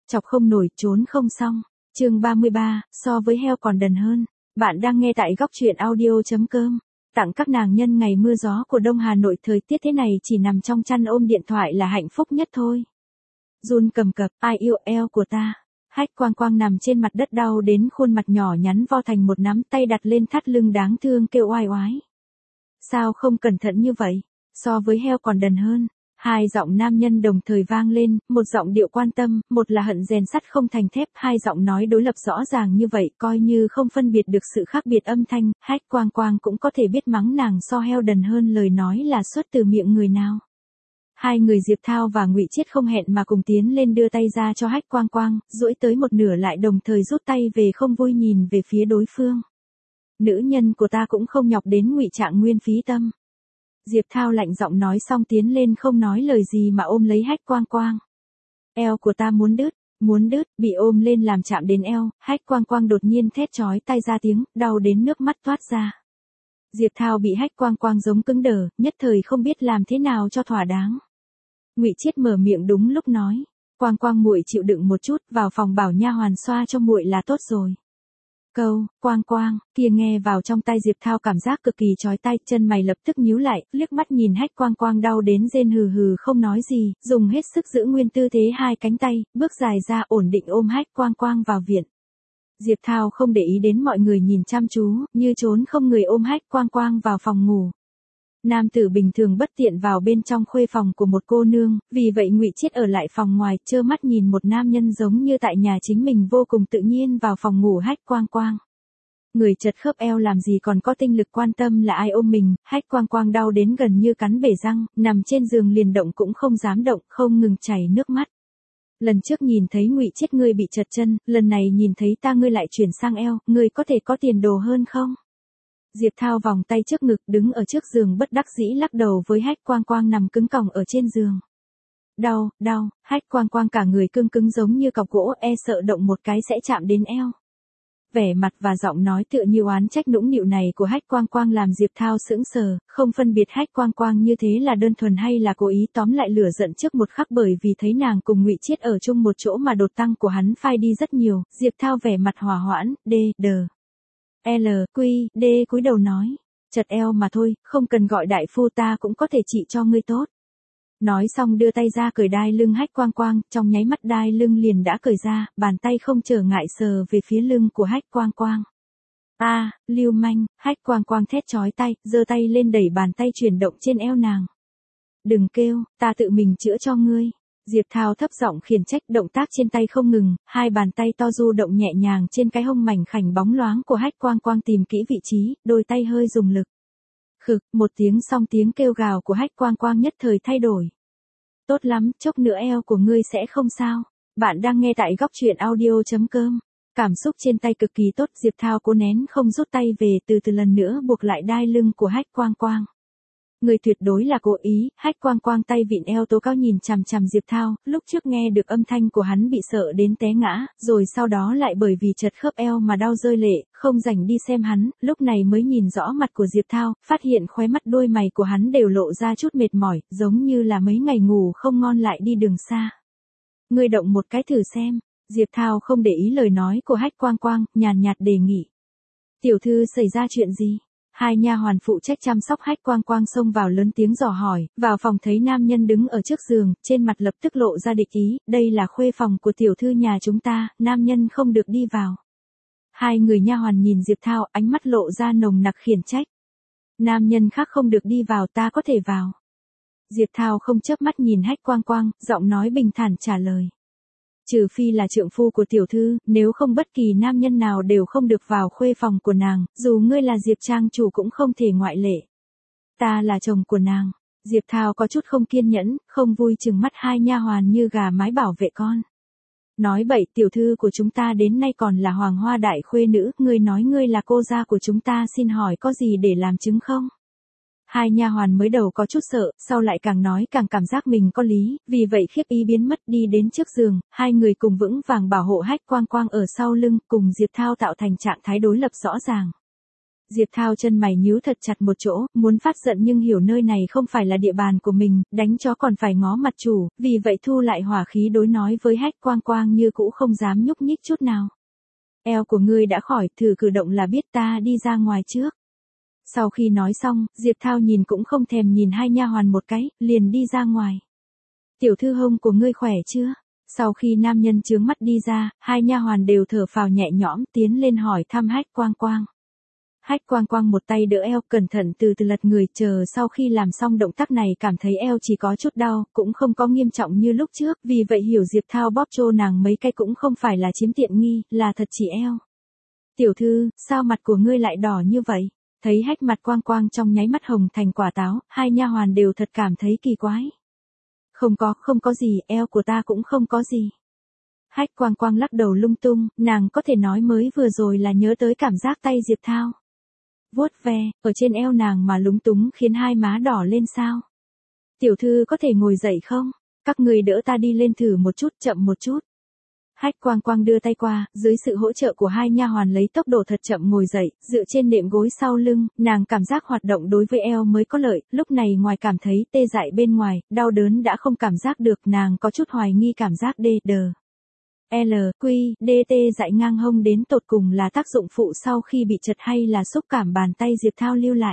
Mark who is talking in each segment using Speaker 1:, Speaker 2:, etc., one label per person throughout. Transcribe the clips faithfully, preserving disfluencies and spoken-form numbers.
Speaker 1: chọc không nổi, trốn không xong. Chương ba mươi ba, so với heo còn đần hơn. Bạn đang nghe tại góc truyện audio.com. Tặng các nàng nhân ngày mưa gió của Đông Hà Nội, thời tiết thế này chỉ nằm trong chăn ôm điện thoại là hạnh phúc nhất thôi. Run cầm cập, ai yêu eo của ta. Hách Quang Quang nằm trên mặt đất đau đến khuôn mặt nhỏ nhắn vo thành một nắm, tay đặt lên thắt lưng đáng thương kêu oai oái. Sao không cẩn thận như vậy, so với heo còn đần hơn. Hai giọng nam nhân đồng thời vang lên, một giọng điệu quan tâm, một là hận rèn sắt không thành thép, hai giọng nói đối lập rõ ràng như vậy, coi như không phân biệt được sự khác biệt âm thanh, Hách Quang Quang cũng có thể biết mắng nàng so heo đần hơn lời nói là xuất từ miệng người nào. Hai người Diệp Thao và Ngụy Chiết không hẹn mà cùng tiến lên đưa tay ra cho Hách Quang Quang, duỗi tới một nửa lại đồng thời rút tay về, không vui nhìn về phía đối phương. Nữ nhân của ta cũng không nhọc đến ngụy trạng nguyên phí tâm. Diệp Thao lạnh giọng nói xong tiến lên không nói lời gì mà ôm lấy Hách Quang Quang. Eo của ta muốn đứt, muốn đứt, bị ôm lên làm chạm đến eo, Hách Quang Quang đột nhiên thét chói tai ra tiếng, đau đến nước mắt toát ra. Diệp Thao bị Hách Quang Quang giống cứng đờ, nhất thời không biết làm thế nào cho thỏa đáng. Ngụy Chiết mở miệng đúng lúc nói, Quang Quang muội chịu đựng một chút, vào phòng bảo nha hoàn xoa cho muội là tốt rồi. Câu, Quang Quang, kia nghe vào trong tai Diệp Thao cảm giác cực kỳ chói tai, chân mày lập tức nhíu lại, liếc mắt nhìn Hách Quang Quang đau đến rên hừ hừ không nói gì, dùng hết sức giữ nguyên tư thế hai cánh tay, bước dài ra ổn định ôm Hách Quang Quang vào viện. Diệp Thao không để ý đến mọi người nhìn chăm chú, như trốn không người ôm Hách Quang Quang vào phòng ngủ. Nam tử bình thường bất tiện vào bên trong khuê phòng của một cô nương, vì vậy Ngụy Chiết ở lại phòng ngoài, trơ mắt nhìn một nam nhân giống như tại nhà chính mình vô cùng tự nhiên vào phòng ngủ Hách Quang Quang. Người chật khớp eo làm gì còn có tinh lực quan tâm là ai ôm mình, Hách Quang Quang đau đến gần như cắn bể răng, nằm trên giường liền động cũng không dám động, không ngừng chảy nước mắt. Lần trước nhìn thấy Ngụy Chiết ngươi bị chật chân, lần này nhìn thấy ta ngươi lại chuyển sang eo, ngươi có thể có tiền đồ hơn không? Diệp Thao vòng tay trước ngực, đứng ở trước giường bất đắc dĩ lắc đầu với Hách Quang Quang nằm cứng còng ở trên giường. Đau, đau, Hách Quang Quang cả người cứng cứng giống như cọc gỗ, e sợ động một cái sẽ chạm đến eo. Vẻ mặt và giọng nói tựa như oán trách nũng nịu này của Hách Quang Quang làm Diệp Thao sững sờ, không phân biệt Hách Quang Quang như thế là đơn thuần hay là cố ý, tóm lại lửa giận trước một khắc bởi vì thấy nàng cùng Ngụy Chiết ở chung một chỗ mà đột tăng của hắn phai đi rất nhiều, Diệp Thao vẻ mặt hòa hoãn, đê, đờ. L, Quy, D cúi đầu nói, chật eo mà thôi, không cần gọi đại phu, ta cũng có thể trị cho ngươi tốt. Nói xong đưa tay ra cởi đai lưng Hách Quang Quang, trong nháy mắt đai lưng liền đã cởi ra, bàn tay không trở ngại sờ về phía lưng của Hách Quang Quang. A, à, lưu manh, Hách Quang Quang thét chói tai, giơ tay lên đẩy bàn tay chuyển động trên eo nàng. Đừng kêu, ta tự mình chữa cho ngươi. Diệp Thao thấp giọng khiển trách, động tác trên tay không ngừng, hai bàn tay to du động nhẹ nhàng trên cái hông mảnh khảnh bóng loáng của Hách Quang Quang, tìm kỹ vị trí, đôi tay hơi dùng lực. Khực, một tiếng xong tiếng kêu gào của Hách Quang Quang nhất thời thay đổi. Tốt lắm, chốc nữa eo của ngươi sẽ không sao. Bạn đang nghe tại góc truyện audio.com. Cảm xúc trên tay cực kỳ tốt, Diệp Thao cố nén không rút tay về, từ từ lần nữa buộc lại đai lưng của Hách Quang Quang. Người tuyệt đối là cố ý, Hách Quang Quang tay vịn eo tố cao nhìn chằm chằm Diệp Thao, lúc trước nghe được âm thanh của hắn bị sợ đến té ngã, rồi sau đó lại bởi vì chật khớp eo mà đau rơi lệ, không rảnh đi xem hắn, lúc này mới nhìn rõ mặt của Diệp Thao, phát hiện khóe mắt đôi mày của hắn đều lộ ra chút mệt mỏi, giống như là mấy ngày ngủ không ngon lại đi đường xa. Ngươi động một cái thử xem, Diệp Thao không để ý lời nói của Hách Quang Quang, nhàn nhạt đề nghị. Tiểu thư xảy ra chuyện gì? Hai nha hoàn phụ trách chăm sóc Hách Quang Quang xông vào lớn tiếng dò hỏi, vào phòng thấy nam nhân đứng ở trước giường, trên mặt lập tức lộ ra địch ý, đây là khuê phòng của tiểu thư nhà chúng ta, nam nhân không được đi vào. Hai người nha hoàn nhìn Diệp Thao, ánh mắt lộ ra nồng nặc khiển trách. Nam nhân khác không được đi vào, ta có thể vào. Diệp Thao không chớp mắt nhìn Hách Quang Quang, giọng nói bình thản trả lời. Trừ phi là trượng phu của tiểu thư, nếu không bất kỳ nam nhân nào đều không được vào khuê phòng của nàng, dù ngươi là Diệp trang chủ cũng không thể ngoại lệ. Ta là chồng của nàng. Diệp Thao có chút không kiên nhẫn, không vui chừng mắt hai nha hoàn như gà mái bảo vệ con. Nói bậy, tiểu thư của chúng ta đến nay còn là hoàng hoa đại khuê nữ, ngươi nói ngươi là cô gia của chúng ta, xin hỏi có gì để làm chứng không? Hai nha hoàn mới đầu có chút sợ, sau lại càng nói càng cảm giác mình có lý, vì vậy khiếp ý biến mất đi đến trước giường, hai người cùng vững vàng bảo hộ Hách Quang Quang ở sau lưng, cùng Diệp Thao tạo thành trạng thái đối lập rõ ràng. Diệp Thao chân mày nhíu thật chặt một chỗ, muốn phát giận nhưng hiểu nơi này không phải là địa bàn của mình, đánh chó còn phải ngó mặt chủ, vì vậy thu lại hỏa khí đối nói với Hách Quang Quang như cũ không dám nhúc nhích chút nào. Eo của ngươi đã khỏi, thử cử động là biết, ta đi ra ngoài trước. Sau khi nói xong, Diệp Thao nhìn cũng không thèm nhìn hai nha hoàn một cái, liền đi ra ngoài. Tiểu thư hông của ngươi khỏe chưa? Sau khi nam nhân chướng mắt đi ra, hai nha hoàn đều thở phào nhẹ nhõm tiến lên hỏi thăm Hách Quang Quang. Hách Quang Quang một tay đỡ eo, cẩn thận từ từ lật người, chờ sau khi làm xong động tác này cảm thấy eo chỉ có chút đau, cũng không có nghiêm trọng như lúc trước, vì vậy hiểu Diệp Thao bóp trô nàng mấy cái cũng không phải là chiếm tiện nghi, là thật chỉ eo. Tiểu thư, sao mặt của ngươi lại đỏ như vậy? Thấy Hách mặt Quang Quang trong nháy mắt hồng thành quả táo, hai nha hoàn đều thật cảm thấy kỳ quái. Không có, không có gì, eo của ta cũng không có gì. Hách Quang Quang lắc đầu lung tung, nàng có thể nói mới vừa rồi là nhớ tới cảm giác tay Diệp Thao vuốt ve, ở trên eo nàng mà lúng túng khiến hai má đỏ lên sao. Tiểu thư có thể ngồi dậy không? Các người đỡ ta đi lên thử một chút, chậm một chút. Hách Quang Quang đưa tay qua, dưới sự hỗ trợ của hai nha hoàn lấy tốc độ thật chậm ngồi dậy, dựa trên nệm gối sau lưng, nàng cảm giác hoạt động đối với eo mới có lợi, lúc này ngoài cảm thấy tê dại bên ngoài, đau đớn đã không cảm giác được, nàng có chút hoài nghi cảm giác đê đờ. L, Q, D T dại ngang hông đến tột cùng là tác dụng phụ sau khi bị chật hay là xúc cảm bàn tay Diệp Thao lưu lại.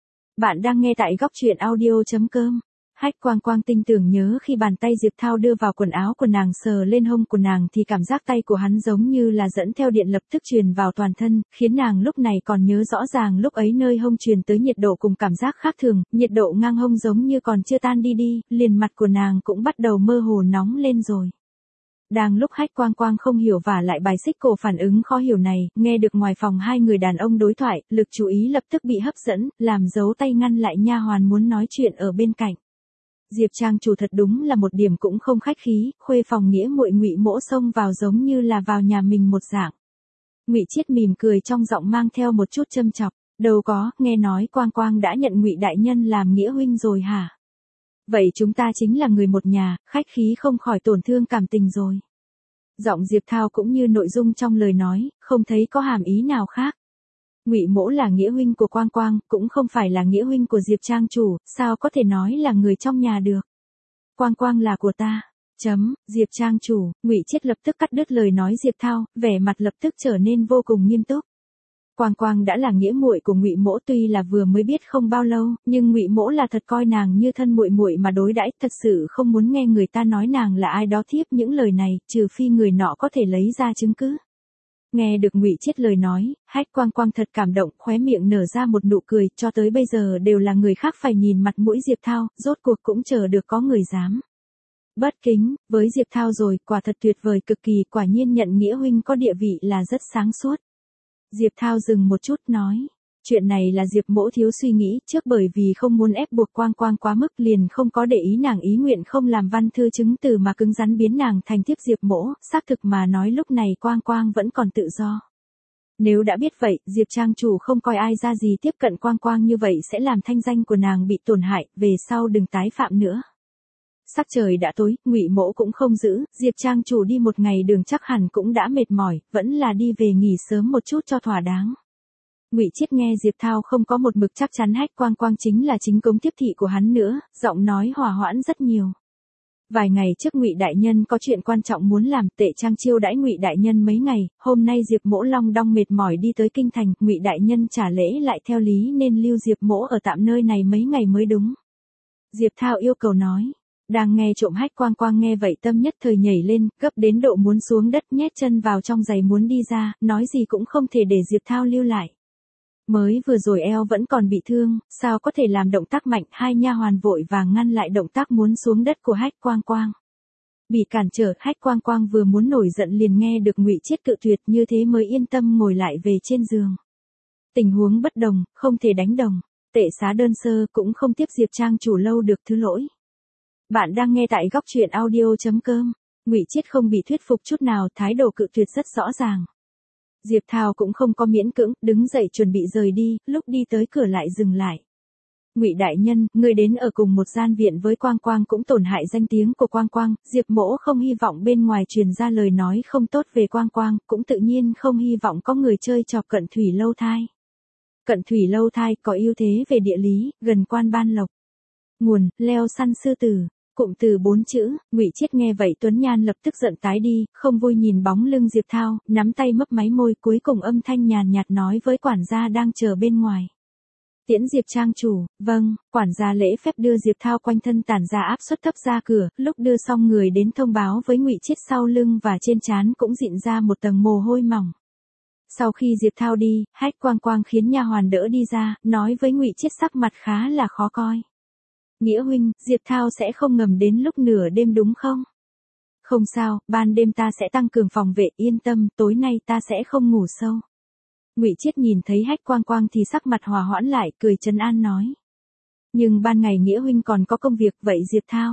Speaker 1: Bạn đang nghe tại góc truyện audio.com. Hách Quang Quang tinh tưởng nhớ khi bàn tay Diệp Thao đưa vào quần áo của nàng sờ lên hông của nàng thì cảm giác tay của hắn giống như là dẫn theo điện lập tức truyền vào toàn thân, khiến nàng lúc này còn nhớ rõ ràng lúc ấy nơi hông truyền tới nhiệt độ cùng cảm giác khác thường, nhiệt độ ngang hông giống như còn chưa tan đi đi, liền mặt của nàng cũng bắt đầu mơ hồ nóng lên rồi. Đang lúc Hách Quang Quang không hiểu và lại bài xích cổ phản ứng khó hiểu này, nghe được ngoài phòng hai người đàn ông đối thoại, lực chú ý lập tức bị hấp dẫn, làm dấu tay ngăn lại nha hoàn muốn nói chuyện ở bên cạnh. Diệp trang chủ thật đúng là một điểm cũng không khách khí, khuê phòng nghĩa muội Ngụy Mỗ xông vào giống như là vào nhà mình một dạng. Ngụy Chiết mỉm cười trong giọng mang theo một chút châm chọc, đâu có, nghe nói Quang Quang đã nhận Ngụy đại nhân làm nghĩa huynh rồi hả? Vậy chúng ta chính là người một nhà, khách khí không khỏi tổn thương cảm tình rồi. Giọng Diệp Thao cũng như nội dung trong lời nói, không thấy có hàm ý nào khác. Ngụy Mỗ là nghĩa huynh của Quang Quang, cũng không phải là nghĩa huynh của Diệp trang chủ, sao có thể nói là người trong nhà được. Quang Quang là của ta. Chấm, Diệp trang chủ, Ngụy Chiết lập tức cắt đứt lời nói Diệp Thao, vẻ mặt lập tức trở nên vô cùng nghiêm túc. Quang Quang đã là nghĩa muội của Ngụy Mỗ, tuy là vừa mới biết không bao lâu, nhưng Ngụy Mỗ là thật coi nàng như thân muội muội mà đối đãi, thật sự không muốn nghe người ta nói nàng là ai đó thiếp những lời này, trừ phi người nọ có thể lấy ra chứng cứ. Nghe được Ngụy Chiết lời nói, Hách Quang Quang thật cảm động, khóe miệng nở ra một nụ cười, cho tới bây giờ đều là người khác phải nhìn mặt mũi Diệp Thao, rốt cuộc cũng chờ được có người dám bất kính với Diệp Thao rồi, quả thật tuyệt vời cực kỳ, quả nhiên nhận nghĩa huynh có địa vị là rất sáng suốt. Diệp Thao dừng một chút nói, chuyện này là Diệp Mỗ thiếu suy nghĩ, trước bởi vì không muốn ép buộc Quang Quang quá mức liền không có để ý nàng ý nguyện không làm văn thư chứng từ mà cứng rắn biến nàng thành thiếp Diệp Mỗ, xác thực mà nói lúc này Quang Quang vẫn còn tự do. Nếu đã biết vậy, Diệp trang chủ không coi ai ra gì tiếp cận Quang Quang như vậy sẽ làm thanh danh của nàng bị tổn hại, về sau đừng tái phạm nữa. Sắc trời đã tối, Ngụy Mỗ cũng không giữ, Diệp trang chủ đi một ngày đường chắc hẳn cũng đã mệt mỏi, vẫn là đi về nghỉ sớm một chút cho thỏa đáng. Ngụy Chiết nghe Diệp Thao không có một mực chắc chắn Hách Quang Quang chính là chính cống tiếp thị của hắn nữa, giọng nói hòa hoãn rất nhiều. Vài ngày trước Ngụy đại nhân có chuyện quan trọng muốn làm, Tệ Trang chiêu đãi Ngụy đại nhân mấy ngày, hôm nay Diệp Mỗ long đong mệt mỏi đi tới kinh thành, Ngụy đại nhân trả lễ lại theo lý nên lưu Diệp Mỗ ở tạm nơi này mấy ngày mới đúng. Diệp Thao yêu cầu nói. Đang nghe trộm Hách Quang Quang nghe vậy tâm nhất thời nhảy lên, gấp đến độ muốn xuống đất nhét chân vào trong giày muốn đi ra, nói gì cũng không thể để Diệp Thao lưu lại. Mới vừa rồi eo vẫn còn bị thương, sao có thể làm động tác mạnh, hai nha hoàn vội vàng ngăn lại động tác muốn xuống đất của Hách Quang Quang. Bị cản trở, Hách Quang Quang vừa muốn nổi giận liền nghe được Ngụy Chiết cự tuyệt, như thế mới yên tâm ngồi lại về trên giường. Tình huống bất đồng, không thể đánh đồng, Tệ xá đơn sơ cũng không tiếp Diệp trang chủ lâu được, thứ lỗi. Bạn đang nghe tại góc truyện audio.com. Ngụy Chiết không bị thuyết phục chút nào, thái độ cự tuyệt rất rõ ràng. Diệp Thao cũng không có miễn cưỡng, đứng dậy chuẩn bị rời đi, lúc đi tới cửa lại dừng lại. Ngụy đại nhân, người đến ở cùng một gian viện với Quang Quang cũng tổn hại danh tiếng của Quang Quang, Diệp Mỗ không hy vọng bên ngoài truyền ra lời nói không tốt về Quang Quang, cũng tự nhiên không hy vọng có người chơi chọc cận thủy lâu thai. cận thủy lâu thai, có ưu thế về địa lý, gần quan ban lộc. Nguồn, leo săn sư tử. Cụm từ bốn chữ. Ngụy Chiết nghe vậy Tuấn Nhan lập tức giận tái đi, không vui nhìn bóng lưng Diệp Thao, nắm tay mấp máy môi, cuối cùng âm thanh nhàn nhạt nói với quản gia đang chờ bên ngoài. Tiễn Diệp trang chủ. Vâng. Quản gia lễ phép đưa Diệp Thao quanh thân tản ra áp suất thấp ra cửa, lúc đưa xong người đến thông báo với Ngụy Chiết sau lưng và trên trán cũng dịn ra một tầng mồ hôi mỏng. Sau khi Diệp Thao đi, Hách Quang Quang khiến nha hoàn đỡ đi ra, nói với Ngụy Chiết sắc mặt khá là khó coi. Nghĩa huynh, Diệp Thao sẽ không ngầm đến lúc nửa đêm đúng không? Không sao, ban đêm ta sẽ tăng cường phòng vệ, yên tâm, tối nay ta sẽ không ngủ sâu. Ngụy Chiết nhìn thấy Hách Quang Quang thì sắc mặt hòa hoãn lại, cười trấn an nói. Nhưng ban ngày Nghĩa huynh còn có công việc, vậy Diệp Thao?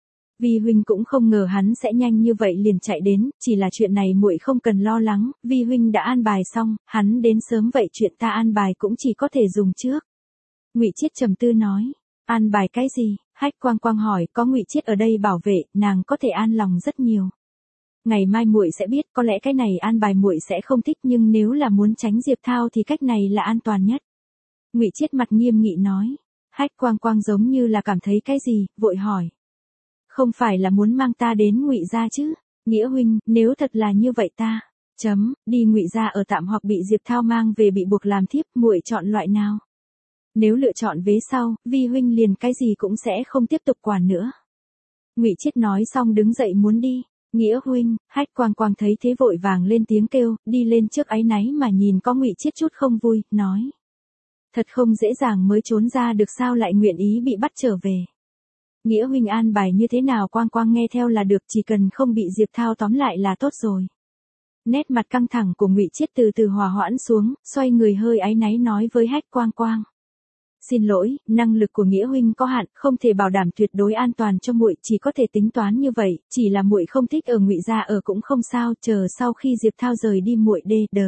Speaker 1: Vi huynh cũng không ngờ hắn sẽ nhanh như vậy liền chạy đến, chỉ là chuyện này muội không cần lo lắng, Vi huynh đã an bài xong, hắn đến sớm vậy chuyện ta an bài cũng chỉ có thể dùng trước. Ngụy Chiết trầm tư nói. An bài cái gì? Hách Quang Quang hỏi, có Ngụy Chiết ở đây bảo vệ, nàng có thể an lòng rất nhiều. Ngày mai muội sẽ biết, có lẽ cái này an bài muội sẽ không thích, nhưng nếu là muốn tránh Diệp Thao thì cách này là an toàn nhất. Ngụy Chiết mặt nghiêm nghị nói. Hách Quang Quang giống như là cảm thấy cái gì, vội hỏi. Không phải là muốn mang ta đến Ngụy gia chứ? Nghĩa huynh, nếu thật là như vậy ta, chấm, đi Ngụy gia ở tạm hoặc bị Diệp Thao mang về bị buộc làm thiếp, muội chọn loại nào? Nếu lựa chọn vế sau, Vi huynh liền cái gì cũng sẽ không tiếp tục quản nữa. Ngụy Chiết nói xong đứng dậy muốn đi. Nghĩa huynh. Hách Quang Quang thấy thế vội vàng lên tiếng kêu, đi lên trước áy náy mà nhìn có Ngụy Chiết chút không vui, nói. Thật không dễ dàng mới trốn ra được sao lại nguyện ý bị bắt trở về. Nghĩa huynh an bài như thế nào Quang Quang nghe theo là được, chỉ cần không bị Diệp Thao tóm lại là tốt rồi. Nét mặt căng thẳng của Ngụy Chiết từ từ hòa hoãn xuống, xoay người hơi áy náy nói với Hách Quang Quang. Xin lỗi, năng lực của Nghĩa huynh có hạn, không thể bảo đảm tuyệt đối an toàn cho muội, chỉ có thể tính toán như vậy, chỉ là muội không thích ở Ngụy gia ở cũng không sao, chờ sau khi Diệp Thao rời đi muội D, D,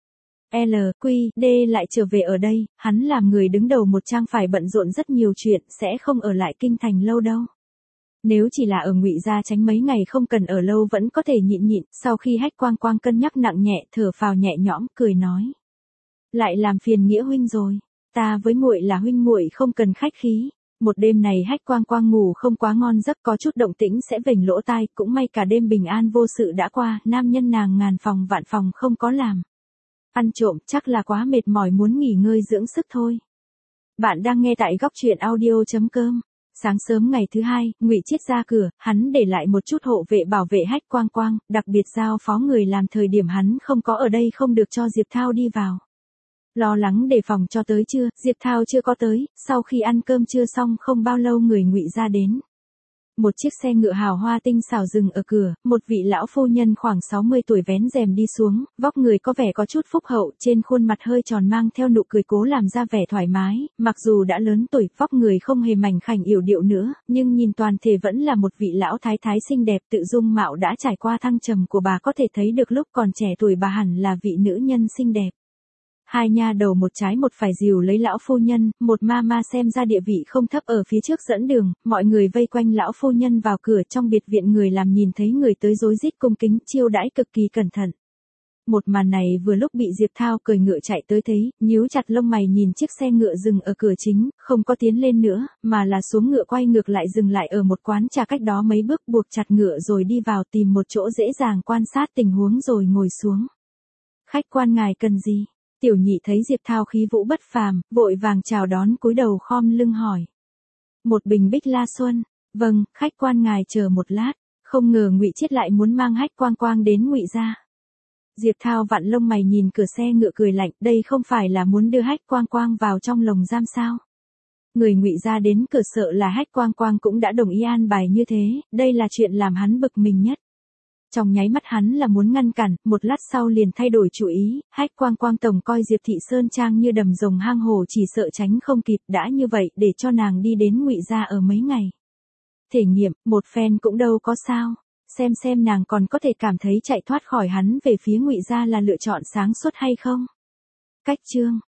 Speaker 1: L, Q, D lại trở về ở đây, hắn làm người đứng đầu một trang phải bận rộn rất nhiều chuyện, sẽ không ở lại kinh thành lâu đâu. Nếu chỉ là ở Ngụy gia tránh mấy ngày không cần ở lâu vẫn có thể nhịn nhịn, sau khi Hách Quang Quang cân nhắc nặng nhẹ, thở phào nhẹ nhõm, cười nói. Lại làm phiền Nghĩa huynh rồi. Ta với muội là huynh muội không cần khách khí. Một đêm này Hách Quang Quang ngủ không quá ngon giấc, có chút động tĩnh sẽ vểnh lỗ tai, cũng may cả đêm bình an vô sự đã qua, nam nhân nàng ngàn phòng vạn phòng không có làm. Ăn trộm chắc là quá mệt mỏi muốn nghỉ ngơi dưỡng sức thôi. Bạn đang nghe tại góc truyện audio chấm com. Sáng sớm ngày thứ hai, Ngụy Chiết ra cửa, hắn để lại một chút hộ vệ bảo vệ Hách Quang Quang, đặc biệt giao phó người làm thời điểm hắn không có ở đây không được cho Diệp Thao đi vào. Lo lắng đề phòng cho tới trưa, Diệp Thao chưa có tới, sau khi ăn cơm trưa xong không bao lâu người Ngụy gia đến. Một chiếc xe ngựa hào hoa tinh xảo dừng ở cửa, một vị lão phu nhân khoảng sáu mươi tuổi vén rèm đi xuống, vóc người có vẻ có chút phúc hậu, trên khuôn mặt hơi tròn mang theo nụ cười cố làm ra vẻ thoải mái, mặc dù đã lớn tuổi, vóc người không hề mảnh khảnh yểu điệu nữa, nhưng nhìn toàn thể vẫn là một vị lão thái thái xinh đẹp, tự dung mạo đã trải qua thăng trầm của bà có thể thấy được lúc còn trẻ tuổi bà hẳn là vị nữ nhân xinh đẹp. Hai nha đầu một trái một phải dìu lấy lão phu nhân, một ma ma xem ra địa vị không thấp ở phía trước dẫn đường, mọi người vây quanh lão phu nhân vào cửa, trong biệt viện người làm nhìn thấy người tới rối rít cung kính chiêu đãi cực kỳ cẩn thận. Một màn này vừa lúc bị Diệp Thao cười ngựa chạy tới thấy, nhíu chặt lông mày nhìn chiếc xe ngựa dừng ở cửa chính, không có tiến lên nữa, mà là xuống ngựa quay ngược lại dừng lại ở một quán trà cách đó mấy bước, buộc chặt ngựa rồi đi vào tìm một chỗ dễ dàng quan sát tình huống rồi ngồi xuống. Khách quan ngài cần gì? Tiểu nhị thấy Diệp Thao khí vũ bất phàm, vội vàng chào đón cúi đầu khom lưng hỏi. Một bình bích la xuân. Vâng, khách quan ngài chờ một lát. Không ngờ Ngụy Chiết lại muốn mang Hách Quang Quang đến Ngụy gia. Diệp Thao vặn lông mày nhìn cửa xe ngựa cười lạnh, đây không phải là muốn đưa Hách Quang Quang vào trong lồng giam sao? Người Ngụy gia đến cửa sợ là Hách Quang Quang cũng đã đồng ý an bài như thế, đây là chuyện làm hắn bực mình nhất. Trong nháy mắt hắn là muốn ngăn cản, một lát sau liền thay đổi chủ ý, Hách Quang Quang tổng coi Diệp Thị Sơn Trang như đầm rồng hang hồ chỉ sợ tránh không kịp, đã như vậy để cho nàng đi đến Ngụy gia ở mấy ngày. Thể nghiệm, một phen cũng đâu có sao, xem xem nàng còn có thể cảm thấy chạy thoát khỏi hắn về phía Ngụy gia là lựa chọn sáng suốt hay không. Cách chương